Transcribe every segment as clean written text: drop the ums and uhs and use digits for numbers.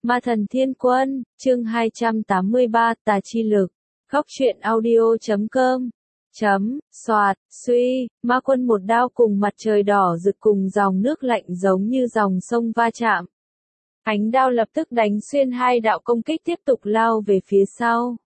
Ma thần thiên quân, chương 283, tà chi lực. Góc truyện audio.com. Soạt, suy, ma quân một đao cùng mặt trời đỏ rực cùng dòng nước lạnh giống như dòng sông va chạm. Ánh đao lập tức đánh xuyên hai đạo công kích tiếp tục lao về phía sau.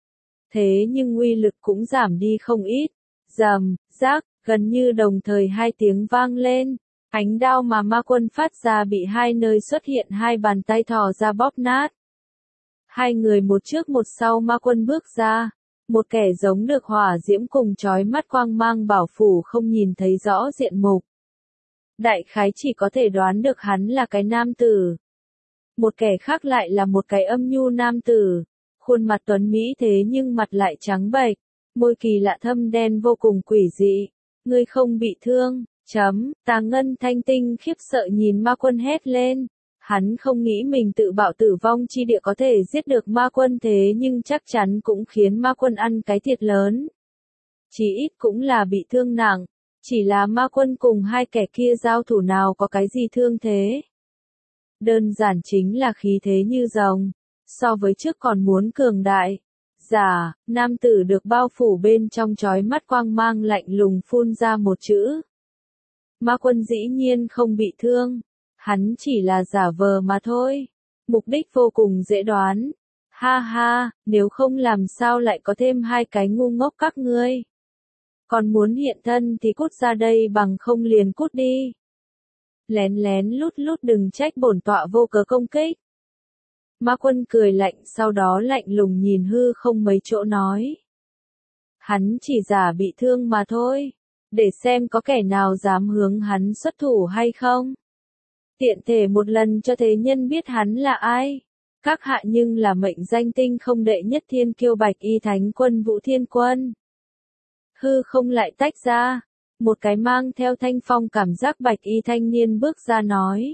Thế nhưng uy lực cũng giảm đi không ít. Rầm, rác, gần như đồng thời hai tiếng vang lên. Ánh đao mà ma quân phát ra bị hai nơi xuất hiện hai bàn tay thò ra bóp nát. Hai người một trước một sau ma quân bước ra. Một kẻ giống được hỏa diễm cùng chói mắt quang mang bảo phủ không nhìn thấy rõ diện mục. Đại khái chỉ có thể đoán được hắn là cái nam tử. Một kẻ khác lại là một cái âm nhu nam tử. Khuôn mặt tuấn mỹ thế nhưng mặt lại trắng bệch. Môi kỳ lạ thâm đen vô cùng quỷ dị. Ngươi không bị thương. Tà Ngân Thanh Tinh khiếp sợ nhìn ma quân hét lên. Hắn không nghĩ mình tự bạo tử vong chi địa có thể giết được ma quân thế nhưng chắc chắn cũng khiến ma quân ăn cái thiệt lớn. Chỉ ít cũng là bị thương nặng. Chỉ là ma quân cùng hai kẻ kia giao thủ nào có cái gì thương thế. Đơn giản chính là khí thế như rồng. So với trước còn muốn cường đại. Giả, nam tử được bao phủ bên trong chói mắt quang mang lạnh lùng phun ra một chữ. Ma quân dĩ nhiên không bị thương. Hắn chỉ là giả vờ mà thôi. Mục đích vô cùng dễ đoán. Ha ha, nếu không làm sao lại có thêm hai cái ngu ngốc các ngươi. Còn muốn hiện thân thì cút ra đây bằng không liền cút đi. Lén lén lút lút đừng trách bổn tọa vô cớ công kích. Ma quân cười lạnh sau đó lạnh lùng nhìn hư không mấy chỗ nói. Hắn chỉ giả bị thương mà thôi. Để xem có kẻ nào dám hướng hắn xuất thủ hay không. Tiện thể một lần cho thế nhân biết hắn là ai. Các hạ nhưng là mệnh danh tinh không đệ nhất thiên kiêu Bạch Y Thánh Quân Vũ Thiên Quân. Hư không lại tách ra. Một cái mang theo thanh phong cảm giác bạch y thanh niên bước ra nói.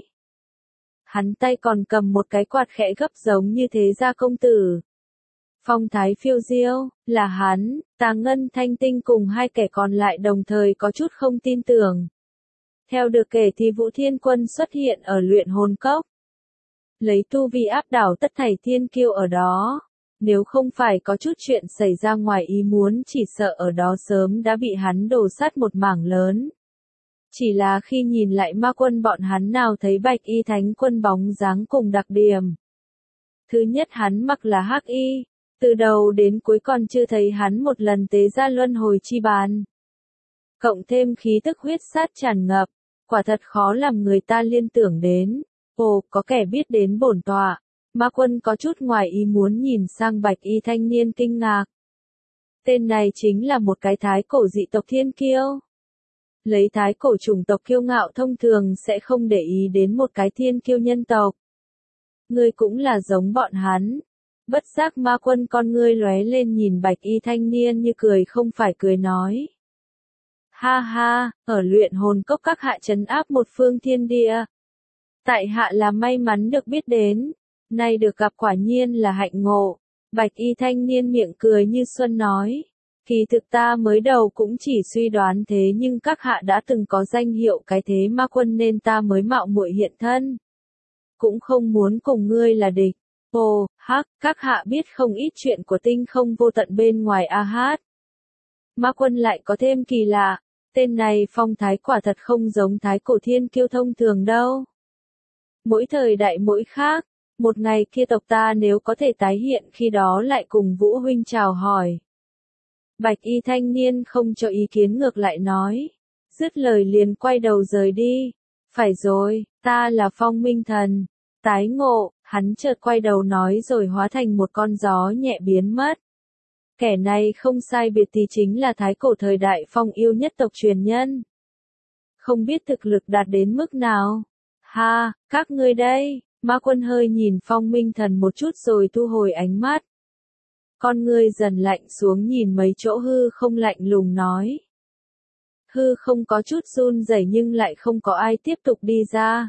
Hắn tay còn cầm một cái quạt khẽ gấp giống như thế gia công tử. Phong thái phiêu diêu, là hắn. Tà Ngân Thanh Tinh cùng hai kẻ còn lại đồng thời có chút không tin tưởng. Theo được kể thì Vũ Thiên Quân xuất hiện ở luyện hồn cốc. Lấy tu vi áp đảo tất thảy thiên kiêu ở đó. Nếu không phải có chút chuyện xảy ra ngoài ý muốn chỉ sợ ở đó sớm đã bị hắn đổ sát một mảng lớn. Chỉ là khi nhìn lại ma quân bọn hắn nào thấy Bạch Y Thánh Quân bóng dáng cùng đặc điểm. Thứ nhất hắn mặc là hắc y. Từ đầu đến cuối còn chưa thấy hắn một lần tế ra luân hồi chi bàn. Cộng thêm khí tức huyết sát tràn ngập. Quả thật khó làm người ta liên tưởng đến. Ồ, có kẻ biết đến bổn tọa. Ma quân có chút ngoài ý muốn nhìn sang bạch y thanh niên kinh ngạc. Tên này chính là một cái thái cổ dị tộc thiên kiêu. Lấy thái cổ chủng tộc kiêu ngạo thông thường sẽ không để ý đến một cái thiên kiêu nhân tộc. Ngươi cũng là giống bọn hắn. Bất giác ma quân con ngươi lóe lên nhìn bạch y thanh niên như cười không phải cười nói. Ha ha, ở luyện hồn cốc các hạ trấn áp một phương thiên địa. Tại hạ là may mắn được biết đến. Nay được gặp quả nhiên là hạnh ngộ. Bạch y thanh niên miệng cười như xuân nói. Kỳ thực ta mới đầu cũng chỉ suy đoán thế nhưng các hạ đã từng có danh hiệu cái thế ma quân nên ta mới mạo muội hiện thân. Cũng không muốn cùng ngươi là địch. Ồ, hắc, các hạ biết không ít chuyện của tinh không vô tận bên ngoài a hát. Ma quân lại có thêm kỳ lạ. Tên này phong thái quả thật không giống thái cổ thiên kiêu thông thường đâu. Mỗi thời đại mỗi khác. Một ngày kia tộc ta nếu có thể tái hiện khi đó lại cùng Vũ huynh chào hỏi. Bạch y thanh niên không cho ý kiến ngược lại nói. Dứt lời liền quay đầu rời đi. Phải rồi, ta là Phong Minh Thần. Tái ngộ, hắn chợt quay đầu nói rồi hóa thành một con gió nhẹ biến mất. Kẻ này không sai biệt thì chính là thái cổ thời đại phong yêu nhất tộc truyền nhân. Không biết thực lực đạt đến mức nào. Ha, các ngươi đây. Ma quân hơi nhìn Phong Minh Thần một chút rồi thu hồi ánh mắt. Con ngươi dần lạnh xuống nhìn mấy chỗ hư không lạnh lùng nói. Hư không có chút run rẩy nhưng lại không có ai tiếp tục đi ra.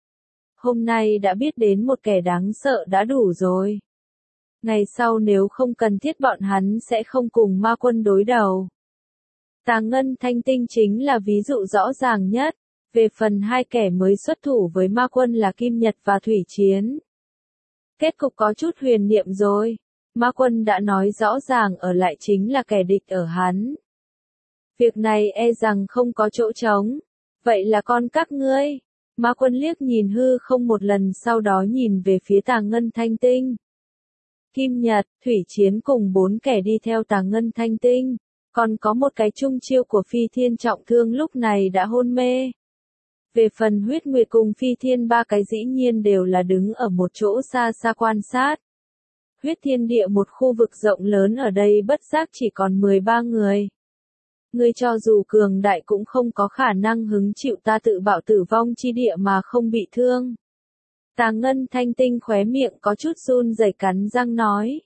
Hôm nay đã biết đến một kẻ đáng sợ đã đủ rồi. Ngày sau nếu không cần thiết bọn hắn sẽ không cùng ma quân đối đầu. Tà Ngân Thanh Tinh chính là ví dụ rõ ràng nhất. Về phần hai kẻ mới xuất thủ với ma quân là Kim Nhật và Thủy Chiến. Kết cục có chút huyền niệm rồi. Ma Quân đã nói rõ ràng ở lại chính là kẻ địch ở hắn. Việc này e rằng không có chỗ trống. Vậy là con các ngươi. Ma Quân liếc nhìn hư không một lần sau đó nhìn về phía Tà Ngân Thanh Tinh. Kim Nhật, Thủy Chiến cùng 4 kẻ đi theo Tà Ngân Thanh Tinh. Còn có một cái trung chiêu của Phi Thiên trọng thương lúc này đã hôn mê. Về phần Huyết Nguyệt cùng Phi Thiên 3 cái dĩ nhiên đều là đứng ở một chỗ xa xa quan sát. Huyết Thiên Địa một khu vực rộng lớn ở đây bất giác chỉ còn 13 người. Ngươi cho dù cường đại cũng không có khả năng hứng chịu ta tự bạo tử vong chi địa mà không bị thương. Tà Ngân Thanh Tinh khóe miệng có chút run rẩy cắn răng nói.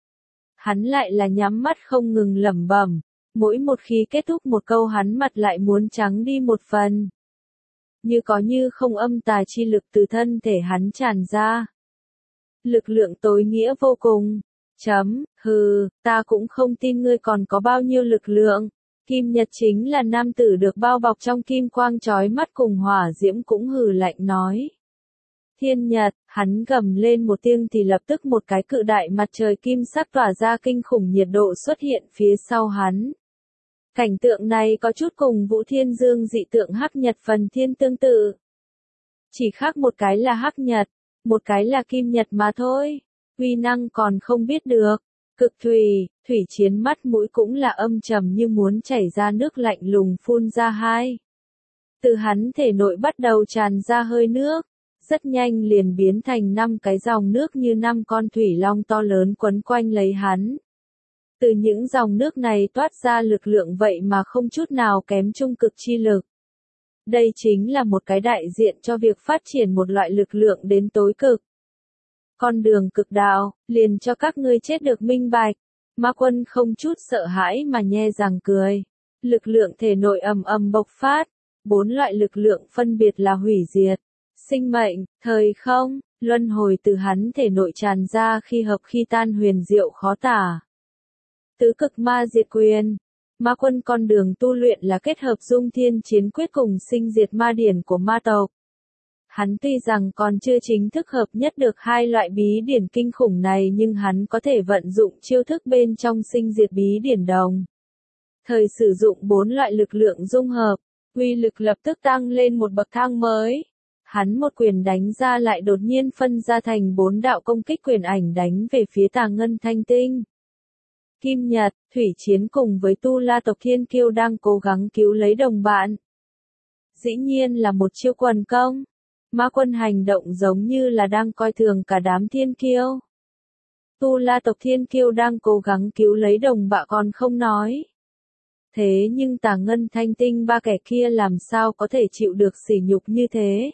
Hắn lại là nhắm mắt không ngừng lẩm bẩm, mỗi một khi kết thúc một câu hắn mặt lại muốn trắng đi một phần. Như có như không âm tà chi lực từ thân thể hắn tràn ra. Lực lượng tối nghĩa vô cùng. Hừ, ta cũng không tin ngươi còn có bao nhiêu lực lượng. Kim Nhật chính là nam tử được bao bọc trong kim quang chói mắt cùng hỏa diễm cũng hừ lạnh nói. Thiên Nhật, hắn gầm lên một tiếng thì lập tức một cái cự đại mặt trời kim sắc tỏa ra kinh khủng nhiệt độ xuất hiện phía sau hắn. Cảnh tượng này có chút cùng Vũ Thiên Dương dị tượng Hắc Nhật phần thiên tương tự. Chỉ khác một cái là Hắc Nhật, một cái là Kim Nhật mà thôi. Uy năng còn không biết được. Cực Thủy, Thủy Chiến mắt mũi cũng là âm trầm như muốn chảy ra nước lạnh lùng phun ra hai. Từ hắn thể nội bắt đầu tràn ra hơi nước, rất nhanh liền biến thành 5 cái dòng nước như 5 con thủy long to lớn quấn quanh lấy hắn. Từ những dòng nước này toát ra lực lượng vậy mà không chút nào kém trung cực chi lực. Đây chính là một cái đại diện cho việc phát triển một loại lực lượng đến tối cực. Con đường cực đạo, liền cho các ngươi chết được minh bạch. Ma Quân không chút sợ hãi mà nhe răng cười. Lực lượng thể nội ầm ầm bộc phát. 4 loại lực lượng phân biệt là hủy diệt, sinh mệnh, thời không, luân hồi từ hắn thể nội tràn ra khi hợp khi tan huyền diệu khó tả. Tứ cực ma diệt quyền. Ma Quân con đường tu luyện là kết hợp dung thiên chiến quyết cùng sinh diệt ma điển của ma tộc. Hắn tuy rằng còn chưa chính thức hợp nhất được 2 loại bí điển kinh khủng này nhưng hắn có thể vận dụng chiêu thức bên trong sinh diệt bí điển đồng. Thời sử dụng 4 loại lực lượng dung hợp, uy lực lập tức tăng lên một bậc thang mới. Hắn một quyền đánh ra lại đột nhiên phân ra thành 4 đạo công kích quyền ảnh đánh về phía Tà Ngân Thanh Tinh. Kim Nhật, Thủy Chiến cùng với Tu La tộc Thiên Kiêu đang cố gắng cứu lấy đồng bạn. Dĩ nhiên là một chiêu quần công. Ma Quân hành động giống như là đang coi thường cả đám Thiên Kiêu. Tu La tộc Thiên Kiêu đang cố gắng cứu lấy đồng bạn còn không nói. Thế nhưng Tà Ngân Thanh Tinh 3 kẻ kia làm sao có thể chịu được sỉ nhục như thế?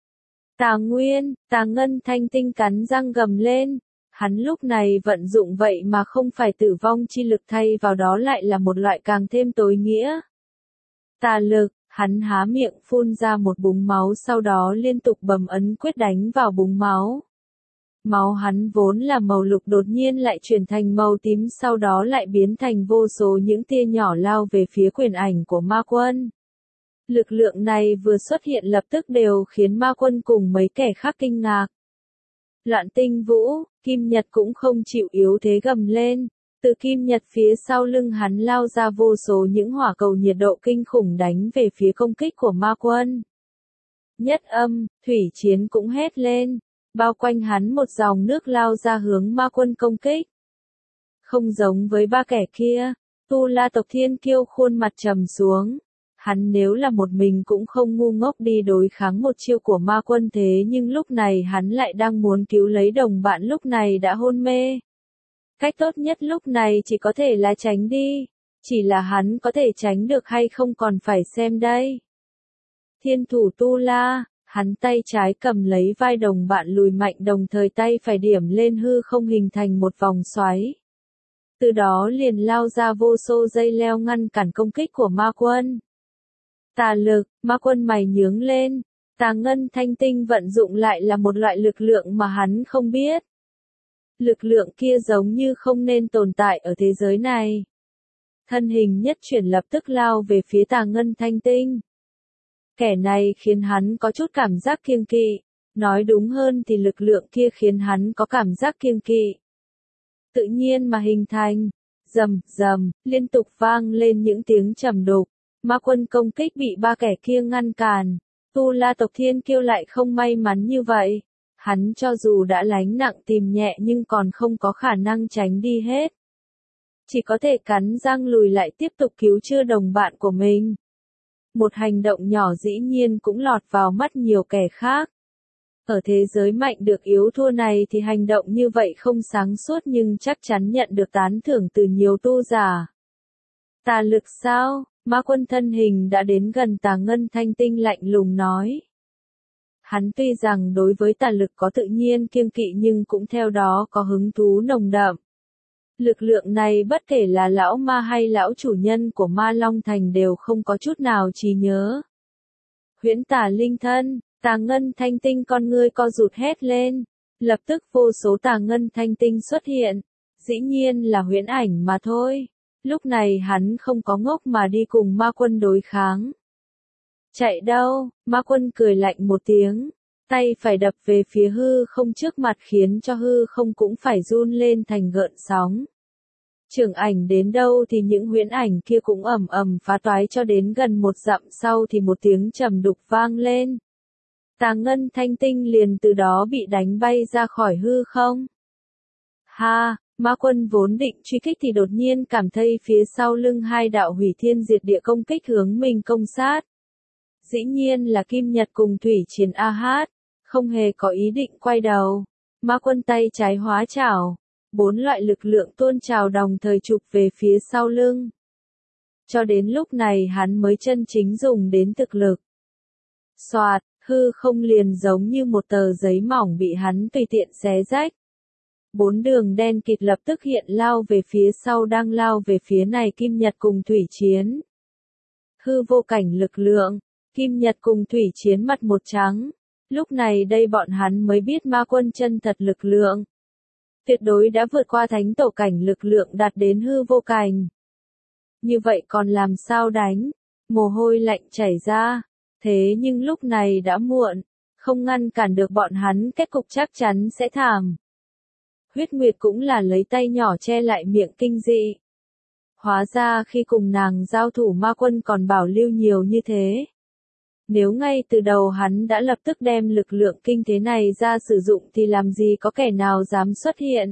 Tà Nguyên, Tà Ngân Thanh Tinh cắn răng gầm lên. Hắn lúc này vận dụng vậy mà không phải tử vong chi lực thay vào đó lại là một loại càng thêm tối nghĩa. Tà lực, hắn há miệng phun ra một búng máu sau đó liên tục bấm ấn quyết đánh vào búng máu. Máu hắn vốn là màu lục đột nhiên lại chuyển thành màu tím sau đó lại biến thành vô số những tia nhỏ lao về phía quyền ảnh của Ma Quân. Lực lượng này vừa xuất hiện lập tức đều khiến Ma Quân cùng mấy kẻ khác kinh ngạc. Loạn Tinh Vũ, Kim Nhật cũng không chịu yếu thế gầm lên. Từ Kim Nhật phía sau lưng hắn lao ra vô số những hỏa cầu nhiệt độ kinh khủng đánh về phía công kích của Ma Quân. Nhất Âm, Thủy Chiến cũng hét lên. Bao quanh hắn một dòng nước lao ra hướng Ma Quân công kích. Không giống với 3 kẻ kia, Tu La tộc Thiên Kiêu khuôn mặt trầm xuống. Hắn nếu là một mình cũng không ngu ngốc đi đối kháng một chiêu của Ma Quân thế nhưng lúc này hắn lại đang muốn cứu lấy đồng bạn lúc này đã hôn mê. Cách tốt nhất lúc này chỉ có thể là tránh đi. Chỉ là hắn có thể tránh được hay không còn phải xem đây. Thiên thủ Tu La, hắn tay trái cầm lấy vai đồng bạn lùi mạnh đồng thời tay phải điểm lên hư không hình thành một vòng xoáy. Từ đó liền lao ra vô số dây leo ngăn cản công kích của Ma Quân. Tà lực, Ma Quân mày nhướng lên. Tà Ngân Thanh Tinh vận dụng lại là một loại lực lượng mà hắn không biết. Lực lượng kia giống như không nên tồn tại ở thế giới này. Thân hình nhất chuyển lập tức lao về phía Tà Ngân Thanh Tinh. Kẻ này khiến hắn có chút cảm giác kiêng kỵ. Nói đúng hơn thì lực lượng kia khiến hắn có cảm giác kiêng kỵ. Tự nhiên mà hình thành. Rầm rầm, liên tục vang lên những tiếng trầm đục. Ma quân công kích bị ba kẻ kia ngăn cản. Tu La tộc Thiên Kiêu lại không may mắn như vậy. Hắn cho dù đã lánh nặng tìm nhẹ nhưng còn không có khả năng tránh đi hết. Chỉ có thể cắn răng lùi lại tiếp tục cứu chữa đồng bạn của mình. Một hành động nhỏ dĩ nhiên cũng lọt vào mắt nhiều kẻ khác. Ở thế giới mạnh được yếu thua này thì hành động như vậy không sáng suốt nhưng chắc chắn nhận được tán thưởng từ nhiều tu giả. Tà lực sao? Ma quân thân hình đã đến gần Tà Ngân Thanh Tinh lạnh lùng nói. Hắn tuy rằng đối với tà lực có tự nhiên kiêng kỵ nhưng cũng theo đó có hứng thú nồng đậm. Lực lượng này bất kể là lão ma hay lão chủ nhân của Ma Long Thành đều không có chút nào trí nhớ. Huyễn tà linh thân, Tà Ngân Thanh Tinh con ngươi co rụt hét lên. Lập tức vô số Tà Ngân Thanh Tinh xuất hiện. Dĩ nhiên là huyễn ảnh mà thôi. Lúc này hắn không có ngốc mà đi cùng ma quân đối kháng. Chạy đâu? Ma quân cười lạnh một tiếng. Tay phải đập về phía hư không trước mặt khiến cho hư không cũng phải run lên thành gợn sóng. Trường ảnh đến đâu thì những huyễn ảnh kia cũng ầm ầm phá toái cho đến gần một dặm sau thì một tiếng trầm đục vang lên. Tà Ngân Thanh Tinh liền từ đó bị đánh bay ra khỏi hư không. Ha, ma quân vốn định truy kích thì đột nhiên cảm thấy phía sau lưng hai đạo hủy thiên diệt địa công kích hướng mình công sát. Dĩ nhiên là Kim Nhật cùng Thủy Chiến A Hát, không hề có ý định quay đầu. Ma quân tay trái hóa chảo, 4 loại lực lượng tuôn trào đồng thời chụp về phía sau lưng. Cho đến lúc này hắn mới chân chính dùng đến thực lực. Soạt, hư không liền giống như một tờ giấy mỏng bị hắn tùy tiện xé rách. 4 đường đen kịt lập tức hiện lao về phía sau đang lao về phía này Kim Nhật cùng Thủy Chiến. Hư vô cảnh lực lượng, Kim Nhật cùng Thủy Chiến mặt một trắng. Lúc này đây bọn hắn mới biết ma quân chân thật lực lượng. Tuyệt đối đã vượt qua thánh tổ cảnh lực lượng đạt đến hư vô cảnh. Như vậy còn làm sao đánh? Mồ hôi lạnh chảy ra. Thế nhưng lúc này đã muộn, không ngăn cản được bọn hắn, kết cục chắc chắn sẽ thảm. Huyết Nguyệt cũng là lấy tay nhỏ che lại miệng kinh dị. Hóa ra khi cùng nàng giao thủ ma quân còn bảo lưu nhiều như thế. Nếu ngay từ đầu hắn đã lập tức đem lực lượng kinh thế này ra sử dụng thì làm gì có kẻ nào dám xuất hiện.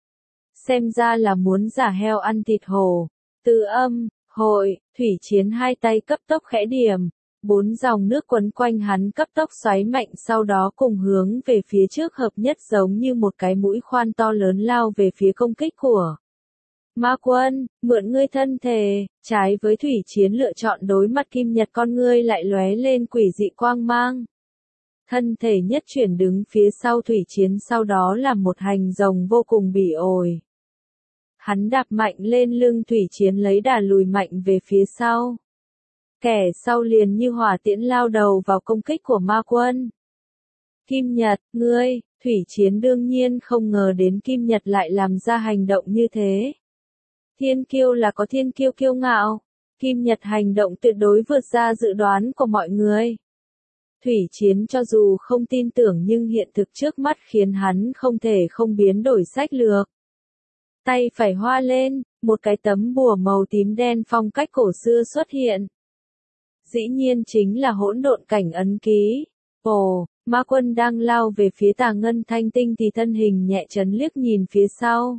Xem ra là muốn giả heo ăn thịt hổ. Từ âm, hội, Thủy Chiến hai tay cấp tốc khẽ điểm. 4 dòng nước quấn quanh hắn cấp tốc xoáy mạnh sau đó cùng hướng về phía trước hợp nhất giống như một cái mũi khoan to lớn lao về phía công kích của ma quân. Mượn ngươi thân thể, trái với Thủy Chiến lựa chọn đối mặt Kim Nhật con ngươi lại lóe lên quỷ dị quang mang. Thân thể nhất chuyển đứng phía sau Thủy Chiến sau đó là một hành rồng vô cùng bỉ ổi. Hắn đạp mạnh lên lưng Thủy Chiến lấy đà lùi mạnh về phía sau. Kẻ sau liền như hỏa tiễn lao đầu vào công kích của ma quân. Kim Nhật, ngươi, Thủy Chiến đương nhiên không ngờ đến Kim Nhật lại làm ra hành động như thế. Thiên kiêu là có thiên kiêu kiêu ngạo. Kim Nhật hành động tuyệt đối vượt ra dự đoán của mọi người. Thủy Chiến cho dù không tin tưởng nhưng hiện thực trước mắt khiến hắn không thể không biến đổi sách lược. Tay phải hoa lên, một cái tấm bùa màu tím đen phong cách cổ xưa xuất hiện. Dĩ nhiên chính là hỗn độn cảnh ấn ký. Ồ, ma quân đang lao về phía Tà Ngân Thanh Tinh thì thân hình nhẹ chấn liếc nhìn phía sau.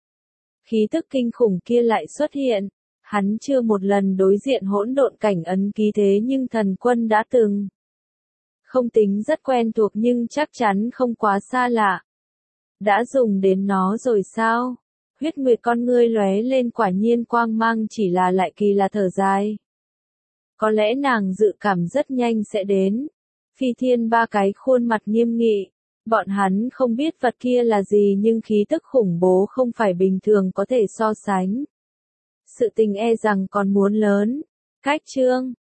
Khí tức kinh khủng kia lại xuất hiện. Hắn chưa một lần đối diện hỗn độn cảnh ấn ký thế nhưng thần quân đã từng. Không tính rất quen thuộc nhưng chắc chắn không quá xa lạ. Đã dùng đến nó rồi sao? Huyết Nguyệt con ngươi lóe lên quả nhiên quang mang chỉ là lại kỳ là thở dài. Có lẽ nàng dự cảm rất nhanh sẽ đến. Phi Thiên ba cái khuôn mặt nghiêm nghị. Bọn hắn không biết vật kia là gì nhưng khí tức khủng bố không phải bình thường có thể so sánh. Sự tình e rằng còn muốn lớn. Cách chương